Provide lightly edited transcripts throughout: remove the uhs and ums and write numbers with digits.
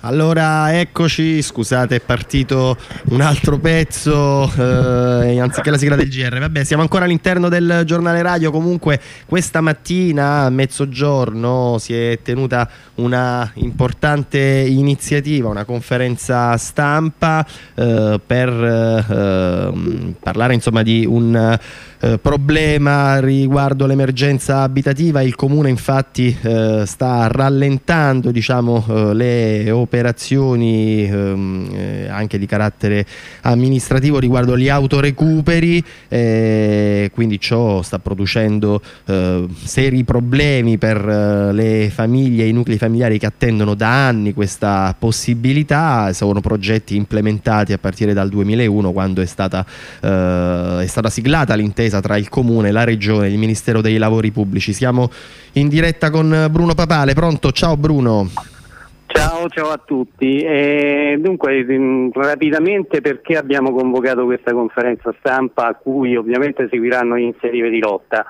Allora, eccoci, scusate, è partito un altro pezzo anziché la sigla del GR. Vabbè, siamo ancora all'interno del giornale radio. Comunque questa mattina a mezzogiorno si è tenuta una importante iniziativa, una conferenza stampa per parlare insomma di un problema riguardo l'emergenza abitativa. Il comune infatti sta rallentando, diciamo, le operazioni anche di carattere amministrativo riguardo gli autorecuperi, quindi ciò sta producendo seri problemi per le famiglie e i nuclei familiari che attendono da anni questa possibilità. Sono progetti implementati a partire dal 2001, quando è stata siglata l'intesa tra il comune, la regione e il Ministero dei Lavori Pubblici. Siamo in diretta con Bruno Papale. Pronto? Ciao Bruno. Ciao a tutti. Dunque, rapidamente, perché abbiamo convocato questa conferenza stampa a cui ovviamente seguiranno iniziative di lotta?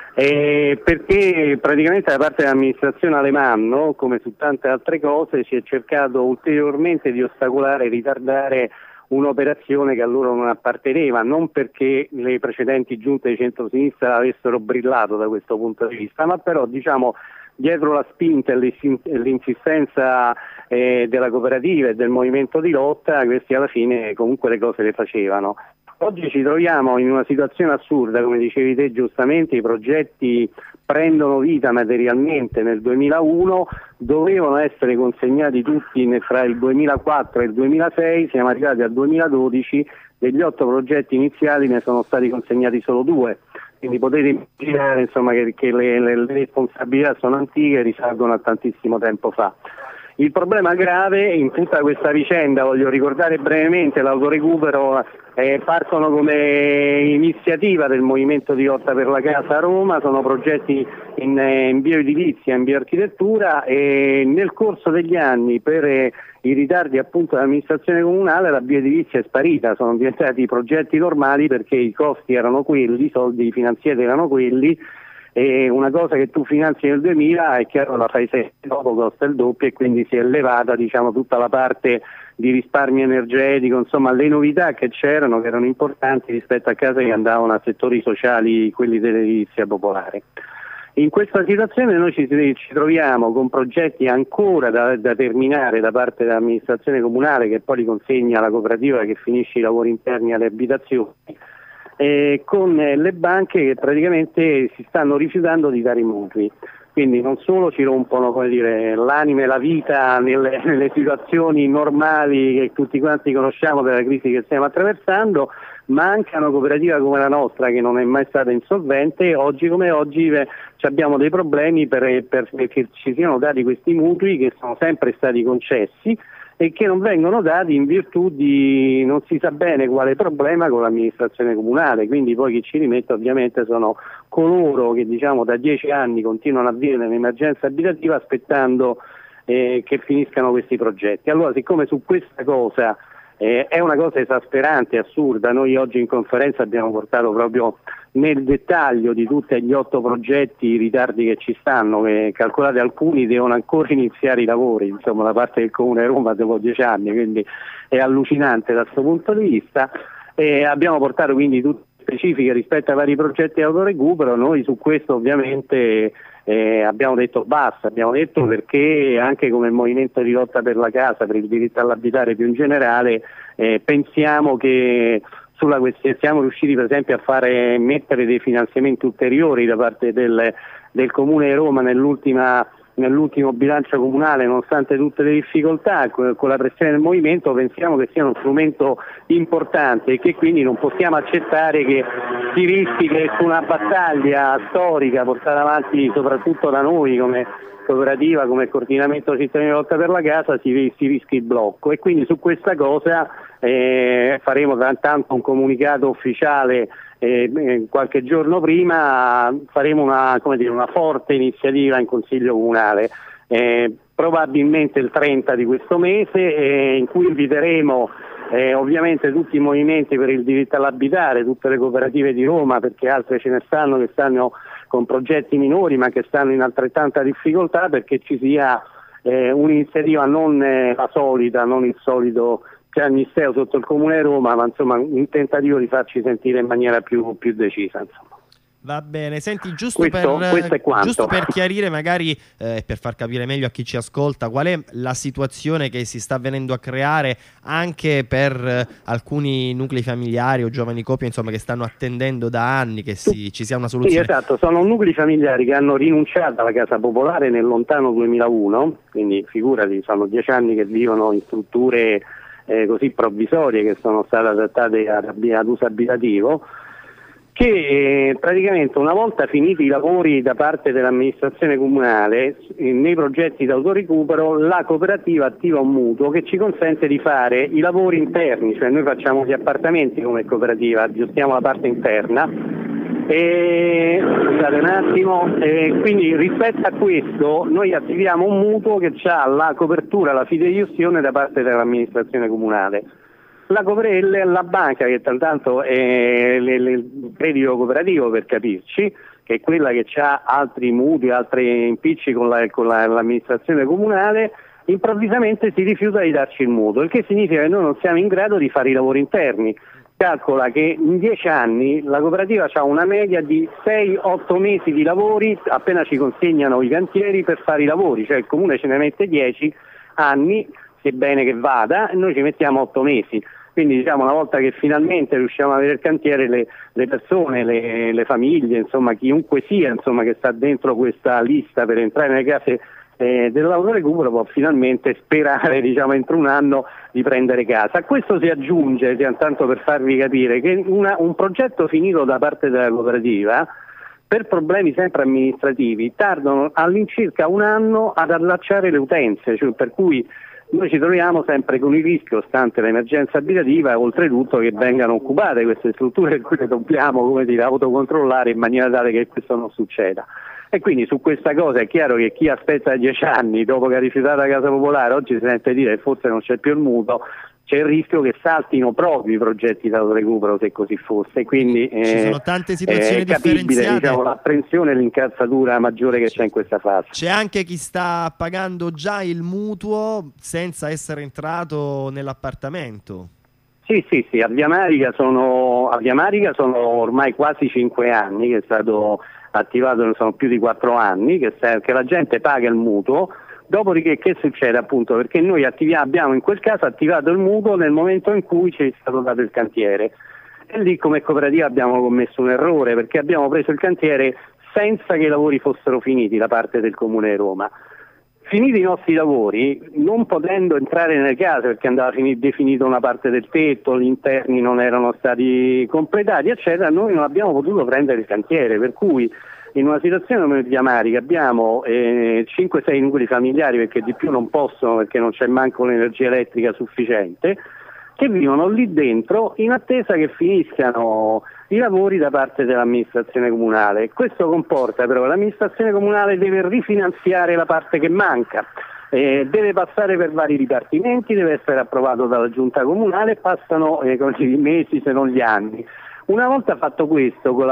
Perché praticamente da parte dell'amministrazione Alemanno, come su tante altre cose, si è cercato ulteriormente di ostacolare e ritardare un'operazione che a loro non apparteneva, non perché le precedenti giunte di centrosinistra avessero brillato da questo punto di vista, ma però, diciamo, dietro la spinta e l'insistenza della cooperativa e del movimento di lotta, questi alla fine comunque le cose le facevano. Oggi ci troviamo in una situazione assurda, come dicevi te giustamente. I progetti prendono vita materialmente nel 2001, dovevano essere consegnati tutti fra il 2004 e il 2006, siamo arrivati al 2012, degli 8 progetti iniziali ne sono stati consegnati solo 2. Quindi potete immaginare, insomma, che le responsabilità sono antiche e risalgono a tantissimo tempo fa. Il problema grave in tutta questa vicenda, voglio ricordare brevemente, l'autorecupero partono come iniziativa del movimento di lotta per la casa a Roma, sono progetti in bioedilizia, in bioarchitettura, e nel corso degli anni, per i ritardi appunto dell'amministrazione comunale, la bioedilizia è sparita, sono diventati progetti normali perché i costi erano quelli, i soldi finanziari erano quelli. E una cosa che tu finanzi nel 2000 è chiaro la fai sempre dopo, costa il doppio, e quindi si è elevata, diciamo, tutta la parte di risparmio energetico, insomma le novità che c'erano, che erano importanti rispetto a case che andavano a settori sociali, quelli dell'edilizia popolare. In questa situazione noi ci troviamo con progetti ancora da terminare da parte dell'amministrazione comunale, che poi li consegna alla cooperativa che finisce i lavori interni alle abitazioni, con le banche che praticamente si stanno rifiutando di dare i mutui. Quindi non solo ci rompono, come dire, l'anima e la vita nelle situazioni normali che tutti quanti conosciamo della crisi che stiamo attraversando, ma anche una cooperativa come la nostra, che non è mai stata insolvente, oggi come oggi abbiamo dei problemi perché ci siano dati questi mutui che sono sempre stati concessi e che non vengono dati in virtù di non si sa bene quale problema con l'amministrazione comunale. Quindi poi chi ci rimette ovviamente sono coloro che, diciamo, da 10 anni continuano a vivere nell'emergenza abitativa aspettando che finiscano questi progetti. Allora, siccome su questa cosa è una cosa esasperante, assurda, noi oggi in conferenza abbiamo portato proprio nel dettaglio di tutti gli 8 progetti i ritardi che ci stanno, che calcolate alcuni devono ancora iniziare i lavori, insomma, da parte del Comune di Roma dopo 10 anni, quindi è allucinante da questo punto di vista. Abbiamo portato quindi tutte specifiche rispetto ai vari progetti di autorecupero. Noi su questo ovviamente abbiamo detto basta, abbiamo detto perché anche come movimento di lotta per la casa, per il diritto all'abitare più in generale, pensiamo che sulla questione siamo riusciti per esempio a mettere dei finanziamenti ulteriori da parte del Comune di Roma nell'ultimo bilancio comunale, nonostante tutte le difficoltà, con la pressione del movimento. Pensiamo che sia uno strumento importante e che quindi non possiamo accettare che si rischi che su una battaglia storica portata avanti soprattutto da noi come cooperativa, come coordinamento cittadino di lotta per la casa, si rischi il blocco. E quindi su questa cosa faremo tanto un comunicato ufficiale qualche giorno prima, faremo una forte iniziativa in Consiglio Comunale, probabilmente il 30 di questo mese, in cui inviteremo ovviamente tutti i movimenti per il diritto all'abitare, tutte le cooperative di Roma, perché altre ce ne stanno che stanno con progetti minori ma che stanno in altrettanta difficoltà, perché ci sia un'iniziativa non la solita, non il solito piagnisteo sotto il Comune Roma, ma insomma un tentativo di farci sentire in maniera più decisa, insomma. Va bene, senti, questo è quanto. Giusto per chiarire magari, per far capire meglio a chi ci ascolta, qual è la situazione che si sta venendo a creare anche per alcuni nuclei familiari o giovani coppie, insomma, che stanno attendendo da anni che ci sia una soluzione. Sì, esatto, sono nuclei familiari che hanno rinunciato alla casa popolare nel lontano 2001, quindi figurati, sono 10 anni che vivono in strutture così provvisorie che sono state adattate ad uso abitativo, che praticamente una volta finiti i lavori da parte dell'amministrazione comunale nei progetti di autorecupero, la cooperativa attiva un mutuo che ci consente di fare i lavori interni, cioè noi facciamo gli appartamenti come cooperativa, aggiustiamo la parte interna scusate un attimo, quindi rispetto a questo noi attiviamo un mutuo che ha la copertura, la fideiussione da parte dell'amministrazione comunale. La banca, che tanto è il credito cooperativo per capirci, che è quella che ha altri mutui, altri impicci con l'amministrazione comunale, improvvisamente si rifiuta di darci il mutuo, il che significa che noi non siamo in grado di fare i lavori interni. Calcola che in 10 anni la cooperativa ha una media di 6-8 mesi di lavori appena ci consegnano i cantieri per fare i lavori, cioè il comune ce ne mette 10 anni, se bene che vada, e noi ci mettiamo 8 mesi. Quindi diciamo, una volta che finalmente riusciamo ad avere il cantiere, le persone, le famiglie, insomma chiunque sia, insomma, che sta dentro questa lista per entrare nelle case dell'autorecupero può finalmente sperare, diciamo, entro un anno di prendere casa. A questo si aggiunge, tanto per farvi capire, che un progetto finito da parte della cooperativa, per problemi sempre amministrativi, tardano all'incirca un anno ad allacciare le utenze, cioè per cui noi ci troviamo sempre con il rischio, stante l'emergenza abitativa, e oltretutto che vengano occupate queste strutture in cui le dobbiamo, come dire, autocontrollare in maniera tale che questo non succeda. E quindi su questa cosa è chiaro che chi aspetta 10 anni dopo che ha rifiutato la casa popolare oggi si sente dire che forse non c'è più il mutuo, c'è il rischio che saltino proprio i progetti di autorecupero se così fosse. Quindi ci sono tante situazioni capibile, differenziate, diciamo, l'apprensione e l'incalzatura maggiore che c'è in questa fase. C'è anche chi sta pagando già il mutuo senza essere entrato nell'appartamento. Sì, a Via Marica sono ormai quasi 5 anni che è stato attivato, sono più di 4 anni che la gente paga il mutuo. Dopodiché che succede, appunto, perché noi abbiamo in quel caso attivato il mutuo nel momento in cui ci è stato dato il cantiere, e lì come cooperativa abbiamo commesso un errore, perché abbiamo preso il cantiere senza che i lavori fossero finiti da parte del Comune di Roma. Finiti i nostri lavori, non potendo entrare nelle case perché andava definita una parte del tetto, gli interni non erano stati completati, eccetera, noi non abbiamo potuto prendere il cantiere, per cui in una situazione come Via Marica abbiamo 5-6 nuclei familiari, perché di più non possono, perché non c'è manco l'energia elettrica sufficiente, che vivono lì dentro in attesa che finiscano i lavori da parte dell'amministrazione comunale. Questo comporta però che l'amministrazione comunale deve rifinanziare la parte che manca, deve passare per vari dipartimenti, deve essere approvato dalla giunta comunale, passano i mesi se non gli anni. Una volta fatto questo, con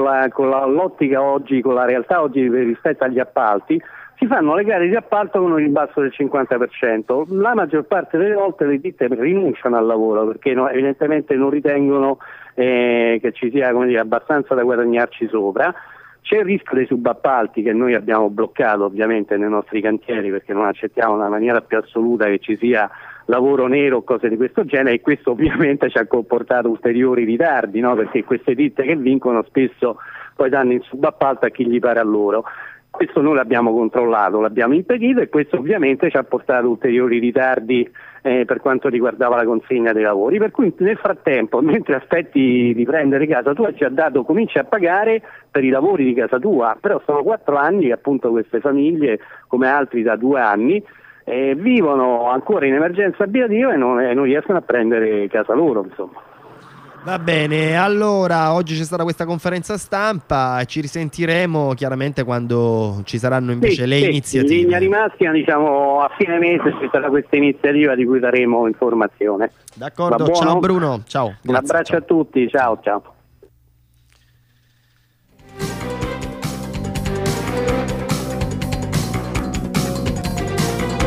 l'ottica oggi, con la realtà oggi rispetto agli appalti, si fanno le gare di appalto con un ribasso del 50%. La maggior parte delle volte le ditte rinunciano al lavoro perché evidentemente non ritengono che ci sia, come dire, abbastanza da guadagnarci sopra. C'è il rischio dei subappalti che noi abbiamo bloccato ovviamente nei nostri cantieri, perché non accettiamo nella maniera più assoluta che ci sia lavoro nero o cose di questo genere, e questo ovviamente ci ha comportato ulteriori ritardi, no? Perché queste ditte che vincono spesso poi danno in subappalto a chi gli pare a loro. Questo noi l'abbiamo controllato, l'abbiamo impedito, e questo ovviamente ci ha portato ulteriori ritardi per quanto riguardava la consegna dei lavori. Per cui nel frattempo, mentre aspetti di prendere casa tua, cominci a pagare per i lavori di casa tua, però sono 4 anni che appunto queste famiglie, come altri da 2 anni, vivono ancora in emergenza abitativa e non riescono a prendere casa loro, insomma. Va bene, allora oggi c'è stata questa conferenza stampa, ci risentiremo chiaramente quando ci saranno invece le iniziative. In linea di massima, diciamo, a fine mese ci sarà questa iniziativa di cui daremo informazione. D'accordo, ciao Bruno, ciao. Un abbraccio a tutti, ciao.